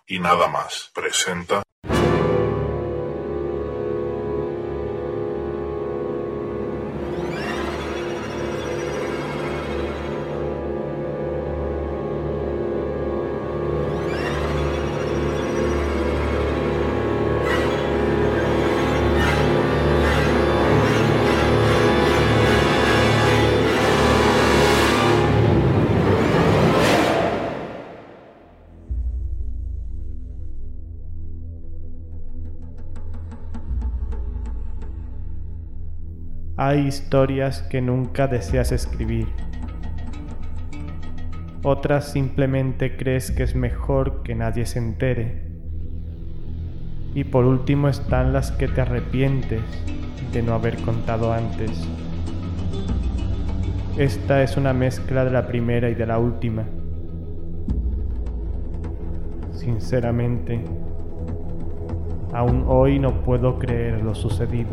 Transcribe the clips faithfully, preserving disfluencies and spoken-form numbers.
y nada más presenta. Hay historias que nunca deseas escribir. Otras simplemente crees que es mejor que nadie se entere. Y por último están las que te arrepientes de no haber contado antes. Esta es una mezcla de la primera y de la última. Sinceramente, aún hoy no puedo creer lo sucedido.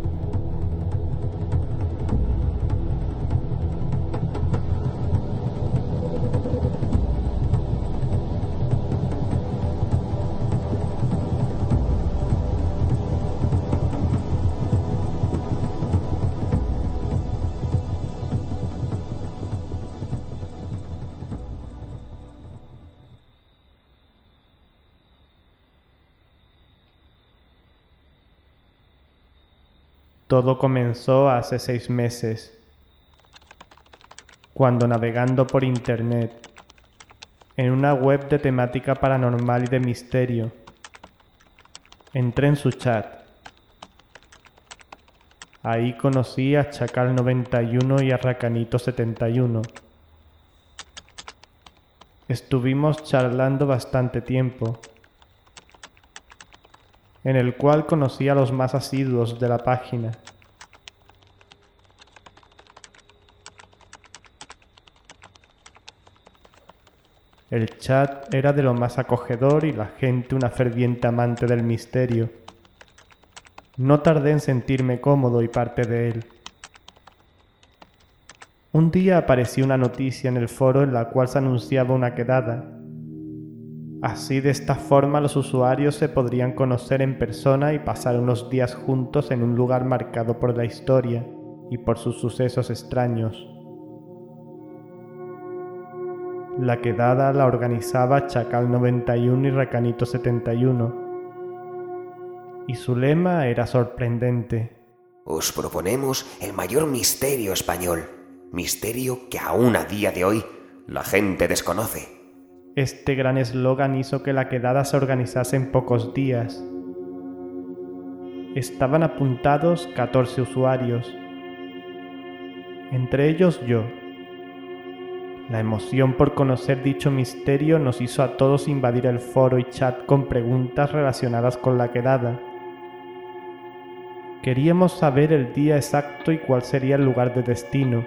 Todo comenzó hace seis meses, cuando navegando por internet, en una web de temática paranormal y de misterio, entré en su chat. Ahí conocí a Chacal noventa y uno y a Racanito setenta y uno. Estuvimos charlando bastante tiempo, en el cual conocí a los más asiduos de la página. El chat era de lo más acogedor y la gente una ferviente amante del misterio. No tardé en sentirme cómodo y parte de él. Un día apareció una noticia en el foro en la cual se anunciaba una quedada. Así, de esta forma, los usuarios se podrían conocer en persona y pasar unos días juntos en un lugar marcado por la historia y por sus sucesos extraños. La quedada la organizaba Chacal noventa y uno y Racanito setenta y uno, y su lema era sorprendente. Os proponemos el mayor misterio español, misterio que aún a día de hoy la gente desconoce. Este gran eslogan hizo que la quedada se organizase en pocos días. Estaban apuntados catorce usuarios, entre ellos yo. La emoción por conocer dicho misterio nos hizo a todos invadir el foro y chat con preguntas relacionadas con la quedada. Queríamos saber el día exacto y cuál sería el lugar de destino.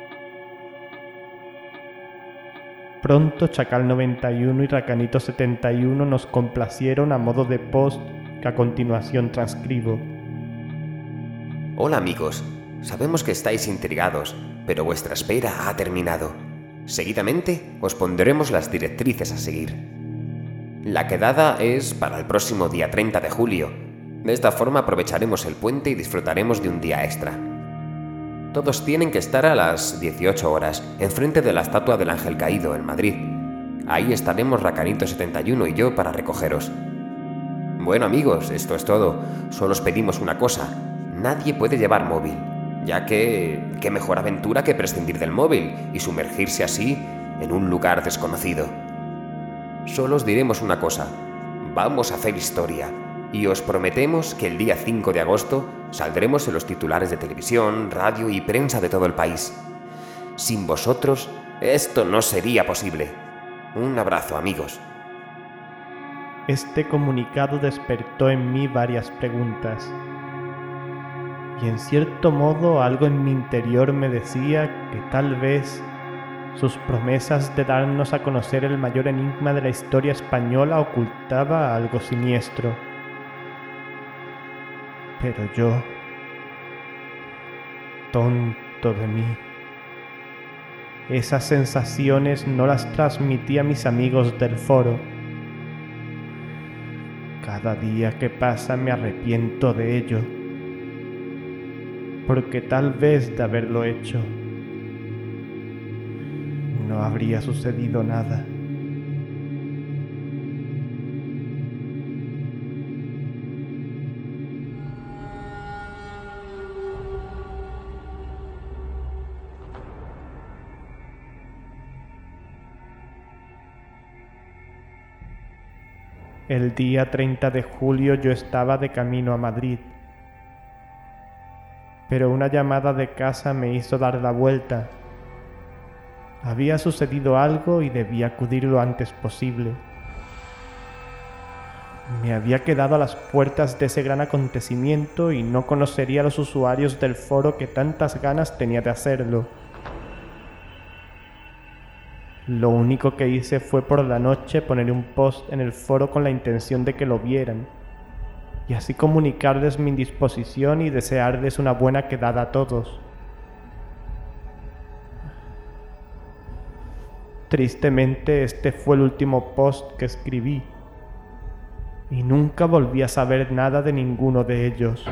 Pronto Chacal noventa y uno y Racanito setenta y uno nos complacieron a modo de post que a continuación transcribo. Hola amigos, sabemos que estáis intrigados, pero vuestra espera ha terminado. Seguidamente os pondremos las directrices a seguir. La quedada es para el próximo día treinta de julio. De esta forma aprovecharemos el puente y disfrutaremos de un día extra. Todos tienen que estar a las dieciocho horas, enfrente de la estatua del Ángel Caído, en Madrid. Ahí estaremos Racanito setenta y uno y yo para recogeros. Bueno amigos, esto es todo. Solo os pedimos una cosa. Nadie puede llevar móvil, ya que qué mejor aventura que prescindir del móvil y sumergirse así en un lugar desconocido. Solo os diremos una cosa. Vamos a hacer historia. Y os prometemos que el día cinco de agosto saldremos en los titulares de televisión, radio y prensa de todo el país. Sin vosotros, esto no sería posible. Un abrazo, amigos. Este comunicado despertó en mí varias preguntas. Y en cierto modo algo en mi interior me decía que tal vez sus promesas de darnos a conocer el mayor enigma de la historia española ocultaba algo siniestro. Pero yo, tonto de mí, esas sensaciones no las transmití a mis amigos del foro. Cada día que pasa me arrepiento de ello, porque tal vez de haberlo hecho no habría sucedido nada. El día treinta de julio yo estaba de camino a Madrid, pero una llamada de casa me hizo dar la vuelta. Había sucedido algo y debía acudir lo antes posible. Me había quedado a las puertas de ese gran acontecimiento y no conocería a los usuarios del foro que tantas ganas tenía de hacerlo. Lo único que hice fue por la noche poner un post en el foro con la intención de que lo vieran, y así comunicarles mi indisposición y desearles una buena quedada a todos. Tristemente, este fue el último post que escribí, y nunca volví a saber nada de ninguno de ellos.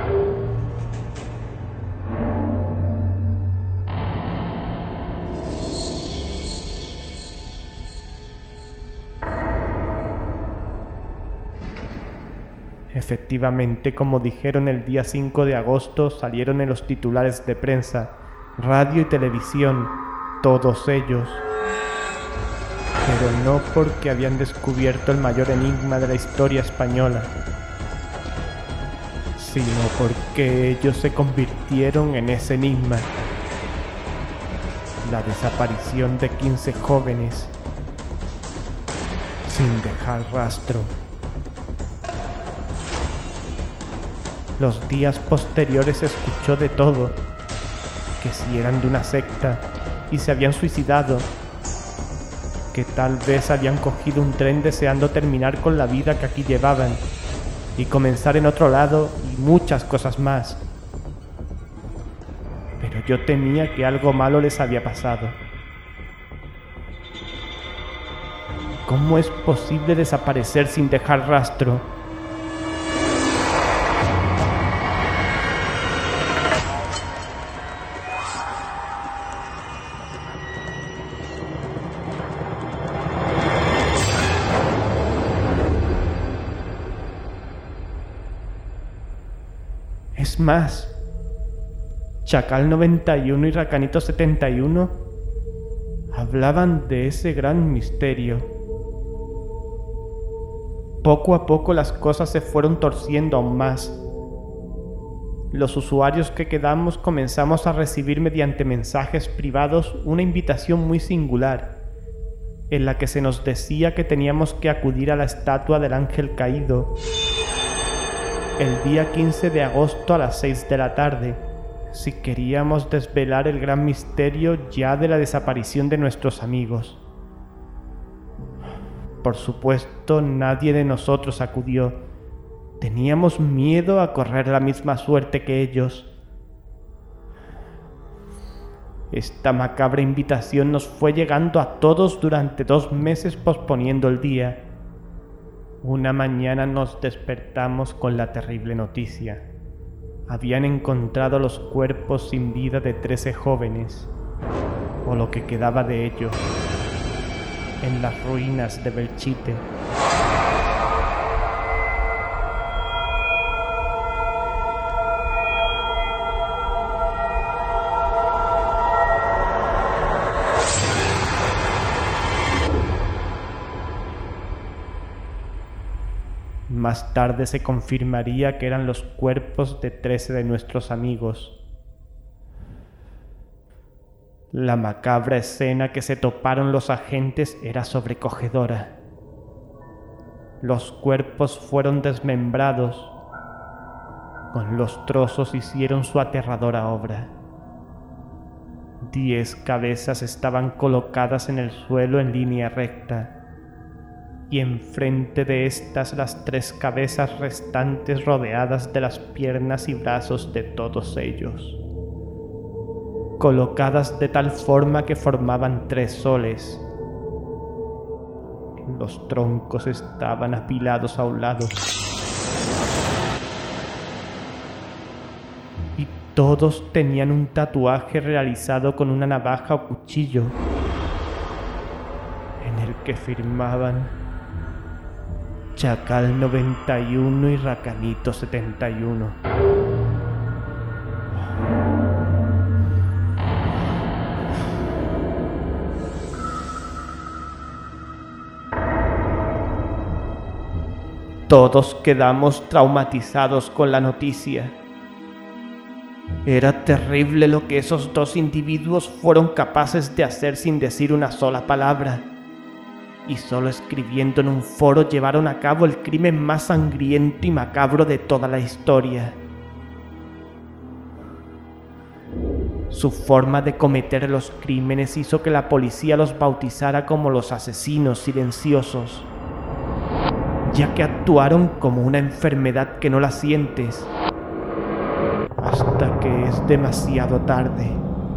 Efectivamente, como dijeron el día cinco de agosto, salieron en los titulares de prensa, radio y televisión, todos ellos. Pero no porque habían descubierto el mayor enigma de la historia española, sino porque ellos se convirtieron en ese enigma. La desaparición de quince jóvenes sin dejar rastro. Los días posteriores se escuchó de todo, que si eran de una secta y se habían suicidado, que tal vez habían cogido un tren deseando terminar con la vida que aquí llevaban y comenzar en otro lado, y muchas cosas más. Pero yo temía que algo malo les había pasado. ¿Cómo es posible desaparecer sin dejar rastro? Es más, Chacal noventa y uno y Racanito setenta y uno hablaban de ese gran misterio. Poco a poco las cosas se fueron torciendo aún más. Los usuarios que quedamos comenzamos a recibir mediante mensajes privados una invitación muy singular, en la que se nos decía que teníamos que acudir a la estatua del ángel caído el día quince de agosto a las seis de la tarde, si queríamos desvelar el gran misterio ya de la desaparición de nuestros amigos. Por supuesto, nadie de nosotros acudió. Teníamos miedo a correr la misma suerte que ellos. Esta macabra invitación nos fue llegando a todos durante dos meses posponiendo el día. Una mañana nos despertamos con la terrible noticia. Habían encontrado los cuerpos sin vida de trece jóvenes, o lo que quedaba de ellos, en las ruinas de Belchite. Más tarde se confirmaría que eran los cuerpos de trece de nuestros amigos. La macabra escena que se toparon los agentes era sobrecogedora. Los cuerpos fueron desmembrados. Con los trozos hicieron su aterradora obra. Diez cabezas estaban colocadas en el suelo en línea recta, y enfrente de estas las tres cabezas restantes rodeadas de las piernas y brazos de todos ellos, colocadas de tal forma que formaban tres soles. Los troncos estaban apilados a un lado, Todos tenían un tatuaje realizado con una navaja o cuchillo, en el que firmaban Chacal noventa y uno y Racanito setenta y uno. Todos quedamos traumatizados con la noticia. Era terrible lo que esos dos individuos fueron capaces de hacer sin decir una sola palabra, y solo escribiendo en un foro llevaron a cabo el crimen más sangriento y macabro de toda la historia. Su forma de cometer los crímenes hizo que la policía los bautizara como los asesinos silenciosos, ya que actuaron como una enfermedad que no la sientes hasta que es demasiado tarde.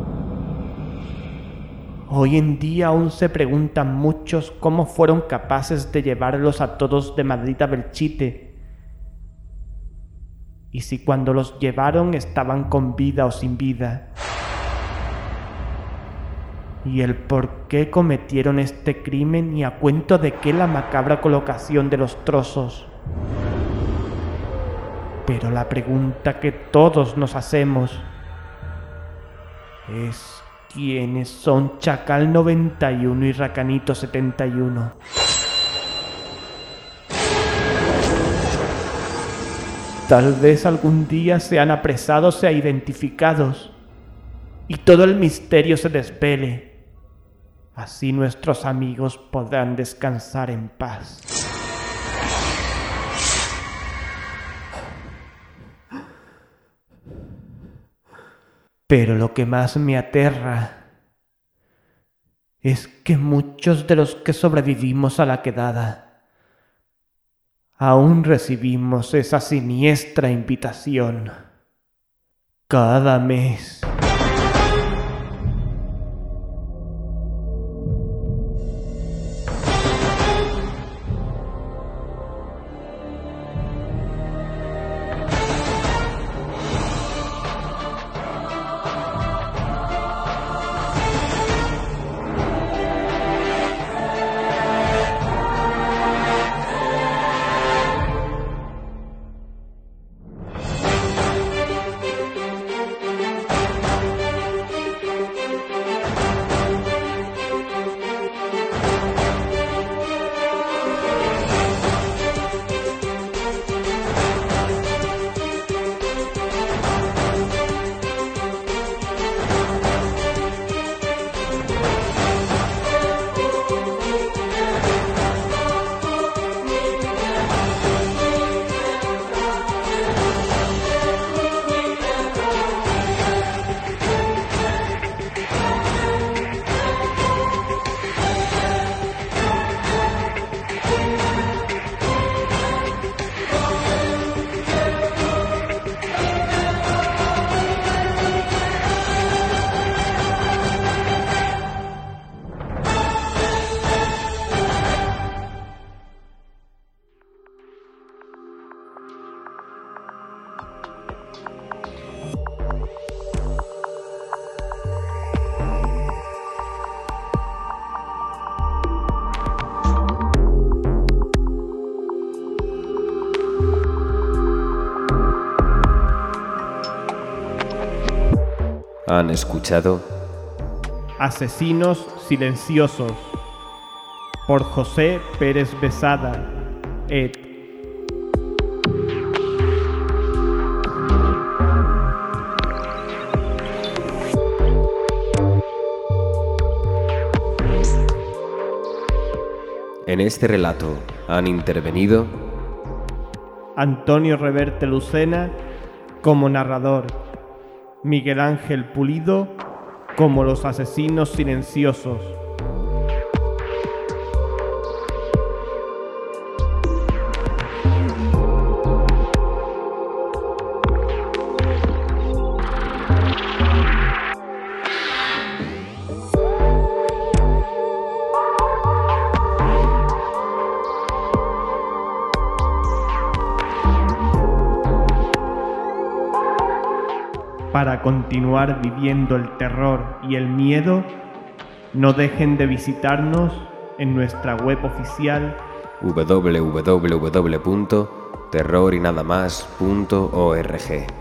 Hoy en día aún se preguntan muchos cómo fueron capaces de llevarlos a todos de Madrid a Belchite, y si cuando los llevaron estaban con vida o sin vida, y el por qué cometieron este crimen y a cuento de qué la macabra colocación de los trozos. Pero la pregunta que todos nos hacemos es: ¿quiénes son Chacal noventa y uno y Racanito setenta y uno? Tal vez algún día sean apresados e identificados y todo el misterio se desvele. Así nuestros amigos podrán descansar en paz. Pero lo que más me aterra es que muchos de los que sobrevivimos a la quedada aún recibimos esa siniestra invitación cada mes. Han escuchado Asesinos silenciosos por José Pérez Besada, ed. En este relato han intervenido Antonio Reverte Lucena como narrador, Miguel Ángel Pulido como los asesinos silenciosos, para continuar viviendo el terror y el miedo, no dejen de visitarnos en nuestra web oficial w w w punto terror y nada más punto org.